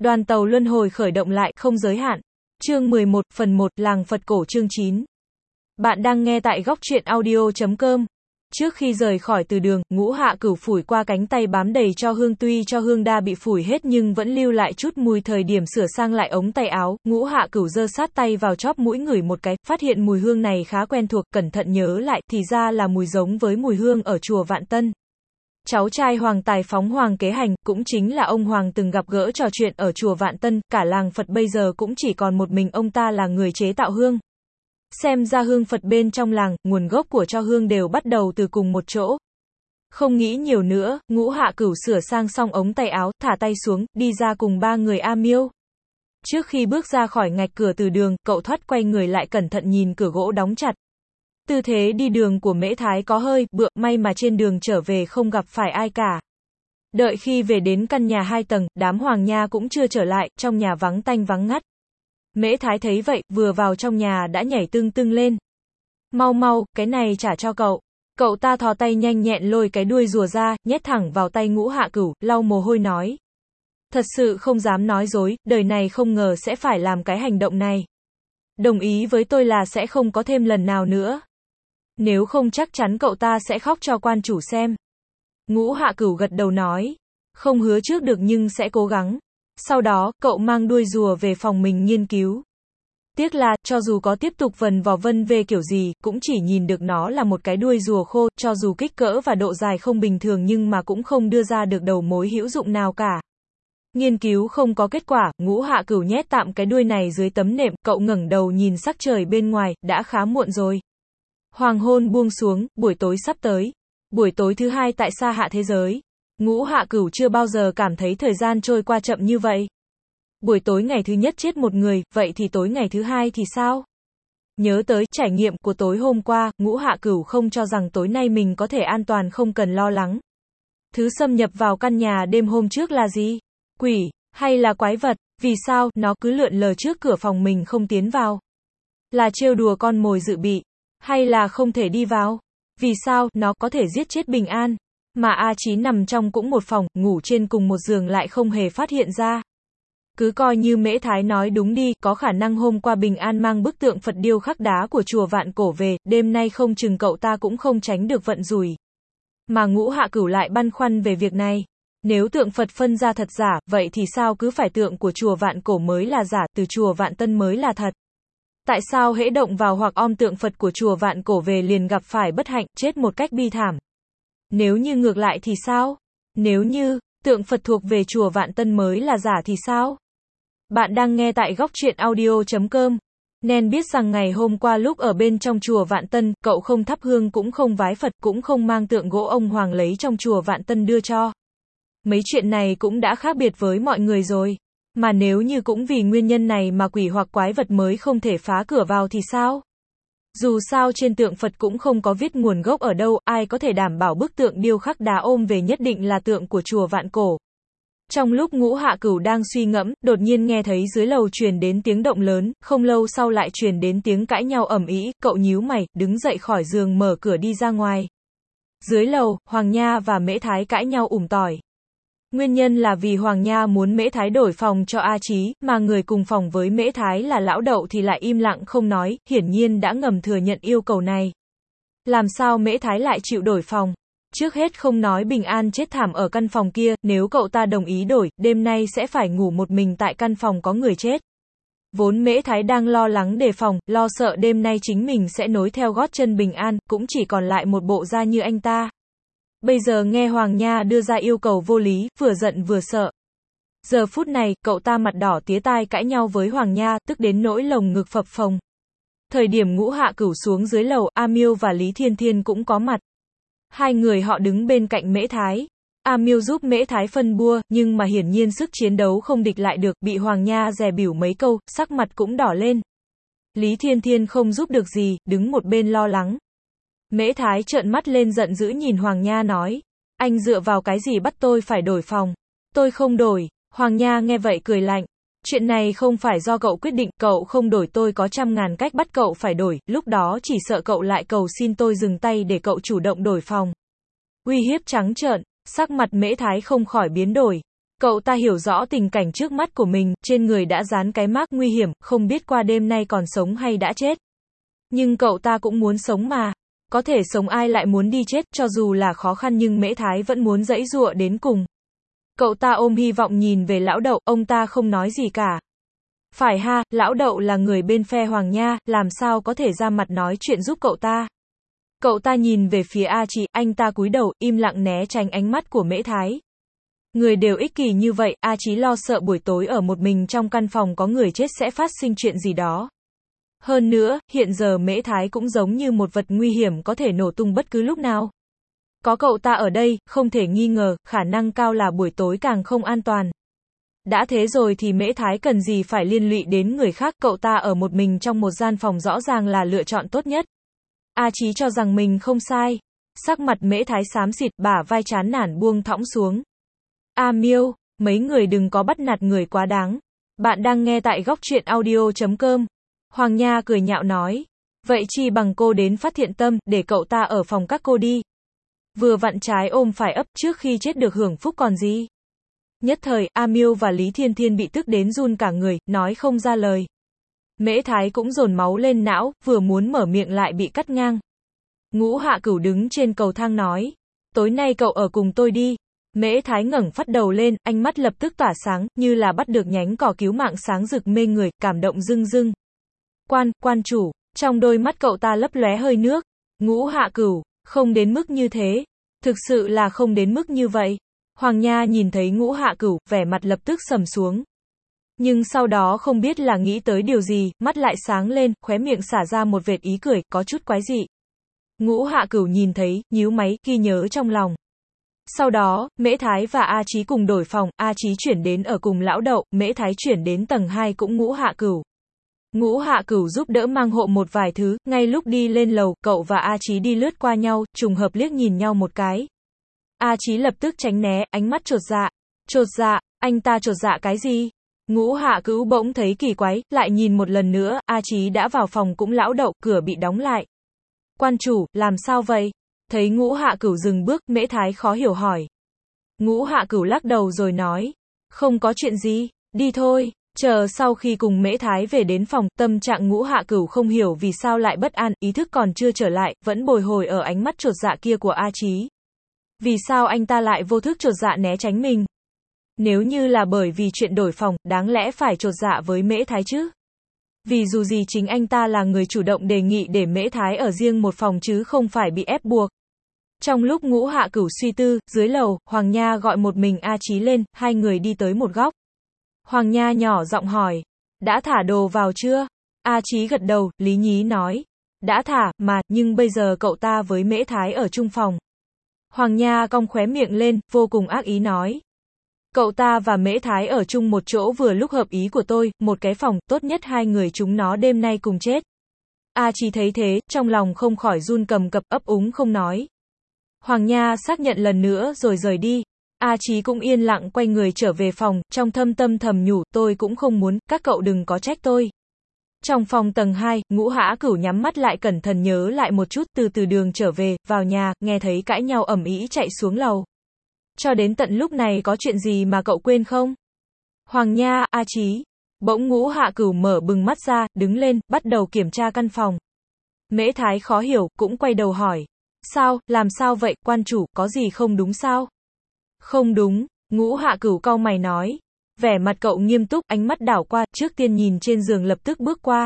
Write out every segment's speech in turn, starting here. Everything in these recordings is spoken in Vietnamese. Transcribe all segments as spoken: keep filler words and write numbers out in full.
Đoàn tàu luân hồi khởi động lại, không giới hạn. Chương mười một, phần một, Làng Phật Cổ chương chín. Bạn đang nghe tại góc truyện audio chấm com. Trước khi rời khỏi từ đường, Ngũ Hạ Cửu phủi qua cánh tay bám đầy cho hương, tuy cho hương đa bị phủi hết nhưng vẫn lưu lại chút mùi. Thời điểm sửa sang lại ống tay áo, Ngũ Hạ Cửu giơ sát tay vào chóp mũi ngửi một cái, phát hiện mùi hương này khá quen thuộc, cẩn thận nhớ lại, thì ra là mùi giống với mùi hương ở chùa Vạn Tân. Cháu trai Hoàng Tài Phóng Hoàng Kế Hành, cũng chính là ông Hoàng từng gặp gỡ trò chuyện ở chùa Vạn Tân, cả làng Phật bây giờ cũng chỉ còn một mình ông ta là người chế tạo hương. Xem ra hương Phật bên trong làng, nguồn gốc của cho hương đều bắt đầu từ cùng một chỗ. Không nghĩ nhiều nữa, Ngũ Hạ Cửu sửa sang xong ống tay áo, thả tay xuống, đi ra cùng ba người A Miêu. Trước khi bước ra khỏi ngạch cửa từ đường, cậu thoát quay người lại cẩn thận nhìn cửa gỗ đóng chặt. Tư thế đi đường của Mễ Thái có hơi bựa, may mà trên đường trở về không gặp phải ai cả. Đợi khi về đến căn nhà hai tầng, đám Hoàng Nha cũng chưa trở lại, trong nhà vắng tanh vắng ngắt. Mễ Thái thấy vậy, vừa vào trong nhà đã nhảy tưng tưng lên. Mau mau, cái này trả cho cậu. Cậu ta thò tay nhanh nhẹn lôi cái đuôi rùa ra, nhét thẳng vào tay Ngũ Hạ Cửu, lau mồ hôi nói. Thật sự không dám nói dối, đời này không ngờ sẽ phải làm cái hành động này. Đồng ý với tôi là sẽ không có thêm lần nào nữa. Nếu không chắc chắn cậu ta sẽ khóc cho quan chủ xem. Ngũ Hạ Cửu gật đầu nói. Không hứa trước được nhưng sẽ cố gắng. Sau đó, cậu mang đuôi rùa về phòng mình nghiên cứu. Tiếc là, cho dù có tiếp tục vần vò vân về kiểu gì, cũng chỉ nhìn được nó là một cái đuôi rùa khô, cho dù kích cỡ và độ dài không bình thường nhưng mà cũng không đưa ra được đầu mối hữu dụng nào cả. Nghiên cứu không có kết quả, Ngũ Hạ Cửu nhét tạm cái đuôi này dưới tấm nệm, cậu ngẩng đầu nhìn sắc trời bên ngoài, đã khá muộn rồi. Hoàng hôn buông xuống, buổi tối sắp tới. Buổi tối thứ hai tại Sa Hạ thế giới. Ngũ Hạ Cửu chưa bao giờ cảm thấy thời gian trôi qua chậm như vậy. Buổi tối ngày thứ nhất chết một người, vậy thì tối ngày thứ hai thì sao? Nhớ tới trải nghiệm của tối hôm qua, Ngũ Hạ Cửu không cho rằng tối nay mình có thể an toàn không cần lo lắng. Thứ xâm nhập vào căn nhà đêm hôm trước là gì? Quỷ, hay là quái vật? Vì sao nó cứ lượn lờ trước cửa phòng mình không tiến vào? Là trêu đùa con mồi dự bị? Hay là không thể đi vào? Vì sao nó có thể giết chết bình an? Mà A Chí nằm trong cũng một phòng, ngủ trên cùng một giường lại không hề phát hiện ra. Cứ coi như Mễ Thái nói đúng đi, có khả năng hôm qua Bình An mang bức tượng Phật điêu khắc đá của chùa Vạn Cổ về, đêm nay không chừng cậu ta cũng không tránh được vận rủi. Mà Ngũ Hạ Cửu lại băn khoăn về việc này. Nếu tượng Phật phân ra thật giả, vậy thì sao cứ phải tượng của chùa Vạn Cổ mới là giả, từ chùa Vạn Tân mới là thật? Tại sao hễ động vào hoặc om tượng Phật của chùa Vạn Cổ về liền gặp phải bất hạnh, chết một cách bi thảm? Nếu như ngược lại thì sao? Nếu như, tượng Phật thuộc về chùa Vạn Tân mới là giả thì sao? Bạn đang nghe tại góc truyện audio chấm com. Nên biết rằng ngày hôm qua lúc ở bên trong chùa Vạn Tân, cậu không thắp hương cũng không vái Phật cũng không mang tượng gỗ ông Hoàng lấy trong chùa Vạn Tân đưa cho. Mấy chuyện này cũng đã khác biệt với mọi người rồi. Mà nếu như cũng vì nguyên nhân này mà quỷ hoặc quái vật mới không thể phá cửa vào thì sao? Dù sao trên tượng Phật cũng không có viết nguồn gốc ở đâu, ai có thể đảm bảo bức tượng điêu khắc đá ôm về nhất định là tượng của chùa Vạn Cổ. Trong lúc Ngũ Hạ Cửu đang suy ngẫm, đột nhiên nghe thấy dưới lầu truyền đến tiếng động lớn, không lâu sau lại truyền đến tiếng cãi nhau ầm ĩ, cậu nhíu mày, đứng dậy khỏi giường mở cửa đi ra ngoài. Dưới lầu, Hoàng Nha và Mễ Thái cãi nhau ủng tỏi. Nguyên nhân là vì Hoàng Nha muốn Mễ Thái đổi phòng cho A Chí, mà người cùng phòng với Mễ Thái là Lão Đậu thì lại im lặng không nói, hiển nhiên đã ngầm thừa nhận yêu cầu này. Làm sao Mễ Thái lại chịu đổi phòng? Trước hết không nói Bình An chết thảm ở căn phòng kia, nếu cậu ta đồng ý đổi, đêm nay sẽ phải ngủ một mình tại căn phòng có người chết. Vốn Mễ Thái đang lo lắng đề phòng, lo sợ đêm nay chính mình sẽ nối theo gót chân Bình An, cũng chỉ còn lại một bộ da như anh ta. Bây giờ nghe Hoàng Nha đưa ra yêu cầu vô lý, vừa giận vừa sợ. Giờ phút này, cậu ta mặt đỏ tía tai cãi nhau với Hoàng Nha, tức đến nỗi lồng ngực phập phồng. Thời điểm Ngũ Hạ Cửu xuống dưới lầu, A Miêu và Lý Thiên Thiên cũng có mặt. Hai người họ đứng bên cạnh Mễ Thái. A Miêu giúp Mễ Thái phân bua, nhưng mà hiển nhiên sức chiến đấu không địch lại được, bị Hoàng Nha dè bỉu mấy câu, sắc mặt cũng đỏ lên. Lý Thiên Thiên không giúp được gì, đứng một bên lo lắng. Mễ Thái trợn mắt lên giận dữ nhìn Hoàng Nha nói. Anh dựa vào cái gì bắt tôi phải đổi phòng? Tôi không đổi. Hoàng Nha nghe vậy cười lạnh. Chuyện này không phải do cậu quyết định, cậu không đổi tôi có trăm ngàn cách bắt cậu phải đổi, lúc đó chỉ sợ cậu lại cầu xin tôi dừng tay để cậu chủ động đổi phòng. Uy hiếp trắng trợn, sắc mặt Mễ Thái không khỏi biến đổi. Cậu ta hiểu rõ tình cảnh trước mắt của mình, trên người đã dán cái mác nguy hiểm, không biết qua đêm nay còn sống hay đã chết. Nhưng cậu ta cũng muốn sống mà. Có thể sống ai lại muốn đi chết, cho dù là khó khăn nhưng Mễ Thái vẫn muốn giãy giụa đến cùng. Cậu ta ôm hy vọng nhìn về lão Đậu, ông ta không nói gì cả. Phải ha, lão Đậu là người bên phe Hoàng Nha, làm sao có thể ra mặt nói chuyện giúp cậu ta. Cậu ta nhìn về phía A Chí, anh ta cúi đầu, im lặng né tránh ánh mắt của Mễ Thái. Người đều ích kỷ như vậy, A Chí lo sợ buổi tối ở một mình trong căn phòng có người chết sẽ phát sinh chuyện gì đó. Hơn nữa, hiện giờ Mễ Thái cũng giống như một vật nguy hiểm có thể nổ tung bất cứ lúc nào. Có cậu ta ở đây, không thể nghi ngờ, khả năng cao là buổi tối càng không an toàn. Đã thế rồi thì Mễ Thái cần gì phải liên lụy đến người khác, cậu ta ở một mình trong một gian phòng rõ ràng là lựa chọn tốt nhất. A Chí cho rằng mình không sai. Sắc mặt Mễ Thái xám xịt, bả vai chán nản buông thõng xuống. A Miêu, mấy người đừng có bắt nạt người quá đáng. Bạn đang nghe tại góc truyện audio chấm com. Hoàng Nha cười nhạo nói. Vậy chi bằng cô đến phát thiện tâm, để cậu ta ở phòng các cô đi. Vừa vặn trái ôm phải ấp, trước khi chết được hưởng phúc còn gì. Nhất thời, A Miêu và Lý Thiên Thiên bị tức đến run cả người, nói không ra lời. Mễ Thái cũng dồn máu lên não, vừa muốn mở miệng lại bị cắt ngang. Ngũ Hạ Cửu đứng trên cầu thang nói. Tối nay cậu ở cùng tôi đi. Mễ Thái ngẩng phát đầu lên, ánh mắt lập tức tỏa sáng, như là bắt được nhánh cỏ cứu mạng sáng rực mê người, cảm động rưng rưng. Quan, quan chủ, trong đôi mắt cậu ta lấp lóe hơi nước. Ngũ Hạ Cửu, không đến mức như thế. Thực sự là không đến mức như vậy. Hoàng Nha nhìn thấy Ngũ Hạ Cửu, vẻ mặt lập tức sầm xuống. Nhưng sau đó không biết là nghĩ tới điều gì, mắt lại sáng lên, khóe miệng xả ra một vệt ý cười, có chút quái dị. Ngũ Hạ Cửu nhìn thấy, nhíu máy, ghi nhớ trong lòng. Sau đó, Mễ Thái và A Chí cùng đổi phòng, A Chí chuyển đến ở cùng lão Đậu, Mễ Thái chuyển đến tầng hai cũng Ngũ Hạ Cửu. Ngũ Hạ Cửu giúp đỡ mang hộ một vài thứ, ngay lúc đi lên lầu, cậu và A Chí đi lướt qua nhau, trùng hợp liếc nhìn nhau một cái. A Chí lập tức tránh né, ánh mắt chột dạ. Chột dạ, anh ta chột dạ cái gì? Ngũ Hạ Cửu bỗng thấy kỳ quái, lại nhìn một lần nữa, A Chí đã vào phòng cũng lão Đậu, cửa bị đóng lại. Quan chủ, làm sao vậy? Thấy Ngũ Hạ Cửu dừng bước, Mễ Thái khó hiểu hỏi. Ngũ Hạ Cửu lắc đầu rồi nói. Không có chuyện gì, đi thôi. Chờ sau khi cùng Mễ Thái về đến phòng, tâm trạng Ngũ Hạ Cửu không hiểu vì sao lại bất an, ý thức còn chưa trở lại, vẫn bồi hồi ở ánh mắt chột dạ kia của A Chí. Vì sao anh ta lại vô thức chột dạ né tránh mình? Nếu như là bởi vì chuyện đổi phòng, đáng lẽ phải chột dạ với Mễ Thái chứ? Vì dù gì chính anh ta là người chủ động đề nghị để Mễ Thái ở riêng một phòng chứ không phải bị ép buộc. Trong lúc Ngũ Hạ Cửu suy tư, dưới lầu, Hoàng Nha gọi một mình A Chí lên, hai người đi tới một góc. Hoàng Nha nhỏ giọng hỏi. Đã thả đồ vào chưa? A Chí gật đầu, lý nhí nói. Đã thả, mà, nhưng bây giờ cậu ta với Mễ Thái ở chung phòng. Hoàng Nha cong khóe miệng lên, vô cùng ác ý nói. Cậu ta và Mễ Thái ở chung một chỗ vừa lúc hợp ý của tôi, một cái phòng, tốt nhất hai người chúng nó đêm nay cùng chết. A Chí thấy thế, trong lòng không khỏi run cầm cập, ấp úng không nói. Hoàng Nha xác nhận lần nữa rồi rời đi. A Chí cũng yên lặng quay người trở về phòng, trong thâm tâm thầm nhủ, tôi cũng không muốn, các cậu đừng có trách tôi. Trong phòng tầng hai, Ngũ Hạ Cửu nhắm mắt lại cẩn thận nhớ lại một chút, từ từ đường trở về, vào nhà, nghe thấy cãi nhau ầm ĩ chạy xuống lầu. Cho đến tận lúc này có chuyện gì mà cậu quên không? Hoàng Nha, A Chí. Bỗng Ngũ Hạ Cửu mở bừng mắt ra, đứng lên, bắt đầu kiểm tra căn phòng. Mễ Thái khó hiểu, cũng quay đầu hỏi. Sao, làm sao vậy, quan chủ, có gì không đúng sao? Không đúng, Ngũ Hạ Cửu cau mày nói. Vẻ mặt cậu nghiêm túc, ánh mắt đảo qua, trước tiên nhìn trên giường lập tức bước qua.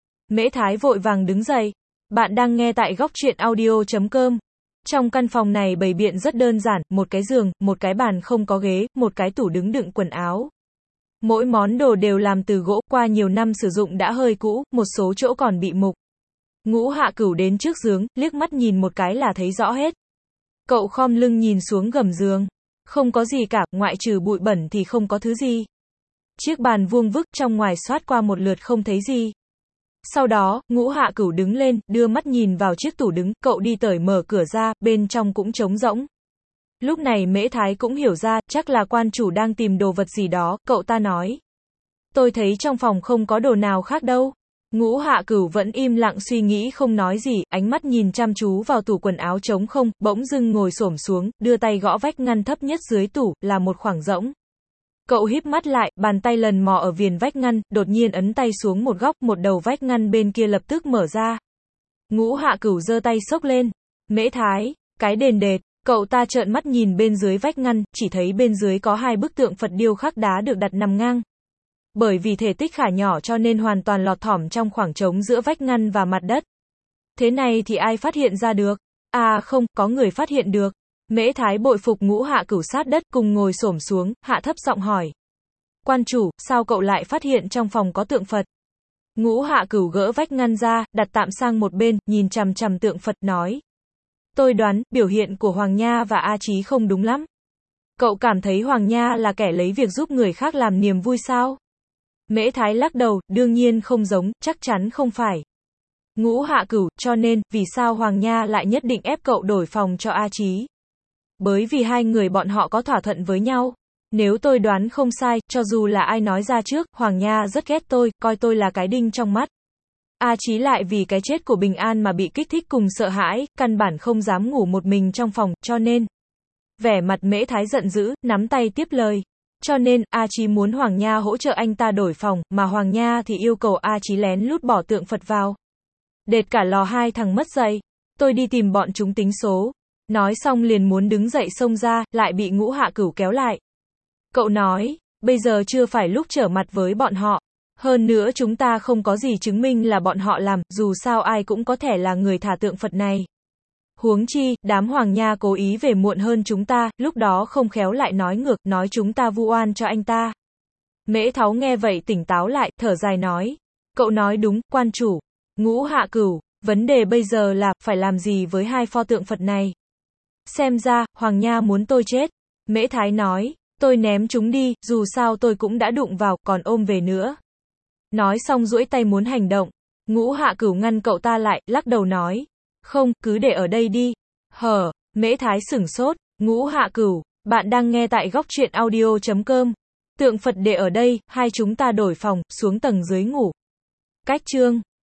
Mễ Thái vội vàng đứng dậy. Bạn đang nghe tại góc truyện audio chấm com. Trong căn phòng này bày biện rất đơn giản, một cái giường, một cái bàn không có ghế, một cái tủ đứng đựng quần áo. Mỗi món đồ đều làm từ gỗ, qua nhiều năm sử dụng đã hơi cũ, một số chỗ còn bị mục. Ngũ Hạ Cửu đến trước giường, liếc mắt nhìn một cái là thấy rõ hết. Cậu khom lưng nhìn xuống gầm giường. Không có gì cả, ngoại trừ bụi bẩn thì không có thứ gì. Chiếc bàn vuông vức, trong ngoài xoát qua một lượt không thấy gì. Sau đó, Ngũ Hạ Cửu đứng lên, đưa mắt nhìn vào chiếc tủ đứng, cậu đi tới mở cửa ra, bên trong cũng trống rỗng. Lúc này Mễ Thái cũng hiểu ra, chắc là quan chủ đang tìm đồ vật gì đó, cậu ta nói. Tôi thấy trong phòng không có đồ nào khác đâu. Ngũ Hạ Cửu vẫn im lặng suy nghĩ không nói gì, ánh mắt nhìn chăm chú vào tủ quần áo trống không, bỗng dưng ngồi xổm xuống, đưa tay gõ vách ngăn thấp nhất dưới tủ, là một khoảng rỗng. Cậu híp mắt lại, bàn tay lần mò ở viền vách ngăn, đột nhiên ấn tay xuống một góc, một đầu vách ngăn bên kia lập tức mở ra. Ngũ Hạ Cửu giơ tay xốc lên. Mễ Thái, cái đền đệt, cậu ta trợn mắt nhìn bên dưới vách ngăn, chỉ thấy bên dưới có hai bức tượng Phật điêu khắc đá được đặt nằm ngang. Bởi vì thể tích khá nhỏ cho nên hoàn toàn lọt thỏm trong khoảng trống giữa vách ngăn và mặt đất. Thế này thì ai phát hiện ra được? À không, có người phát hiện được. Mễ Thái bội phục Ngũ Hạ Cửu sát đất, cùng ngồi xổm xuống, hạ thấp giọng hỏi. Quan chủ, sao cậu lại phát hiện trong phòng có tượng Phật? Ngũ Hạ Cửu gỡ vách ngăn ra, đặt tạm sang một bên, nhìn chằm chằm tượng Phật nói. Tôi đoán, biểu hiện của Hoàng Nha và A Chí không đúng lắm. Cậu cảm thấy Hoàng Nha là kẻ lấy việc giúp người khác làm niềm vui sao? Mễ Thái lắc đầu, đương nhiên không giống, chắc chắn không phải. Ngũ Hạ Cửu, cho nên, vì sao Hoàng Nha lại nhất định ép cậu đổi phòng cho A Chí? Bởi vì hai người bọn họ có thỏa thuận với nhau. Nếu tôi đoán không sai, cho dù là ai nói ra trước, Hoàng Nha rất ghét tôi, coi tôi là cái đinh trong mắt. A Chí lại vì cái chết của Bình An mà bị kích thích cùng sợ hãi, căn bản không dám ngủ một mình trong phòng, cho nên. Vẻ mặt Mễ Thái giận dữ, nắm tay tiếp lời. Cho nên, A Chí muốn Hoàng Nha hỗ trợ anh ta đổi phòng, mà Hoàng Nha thì yêu cầu A Chí lén lút bỏ tượng Phật vào. Đệt cả lò hai thằng mất dạy. Tôi đi tìm bọn chúng tính số. Nói xong liền muốn đứng dậy xông ra, lại bị Ngũ Hạ Cửu kéo lại. Cậu nói, bây giờ chưa phải lúc trở mặt với bọn họ. Hơn nữa chúng ta không có gì chứng minh là bọn họ làm, dù sao ai cũng có thể là người thả tượng Phật này. Huống chi, đám Hoàng Nha cố ý về muộn hơn chúng ta, lúc đó không khéo lại nói ngược, nói chúng ta vu oan cho anh ta. Mễ Tháo nghe vậy tỉnh táo lại, thở dài nói. Cậu nói đúng, quan chủ. Ngũ Hạ Cửu, vấn đề bây giờ là, phải làm gì với hai pho tượng Phật này? Xem ra, Hoàng Nha muốn tôi chết. Mễ Thái nói, tôi ném chúng đi, dù sao tôi cũng đã đụng vào, còn ôm về nữa. Nói xong duỗi tay muốn hành động. Ngũ Hạ Cửu ngăn cậu ta lại, lắc đầu nói. Không, cứ để ở đây đi. Hờ, Mễ Thái sửng sốt. Ngũ Hạ Cửu, bạn đang nghe tại góc truyện audio chấm com. Tượng Phật để ở đây, hai chúng ta đổi phòng, xuống tầng dưới ngủ. Cách chương.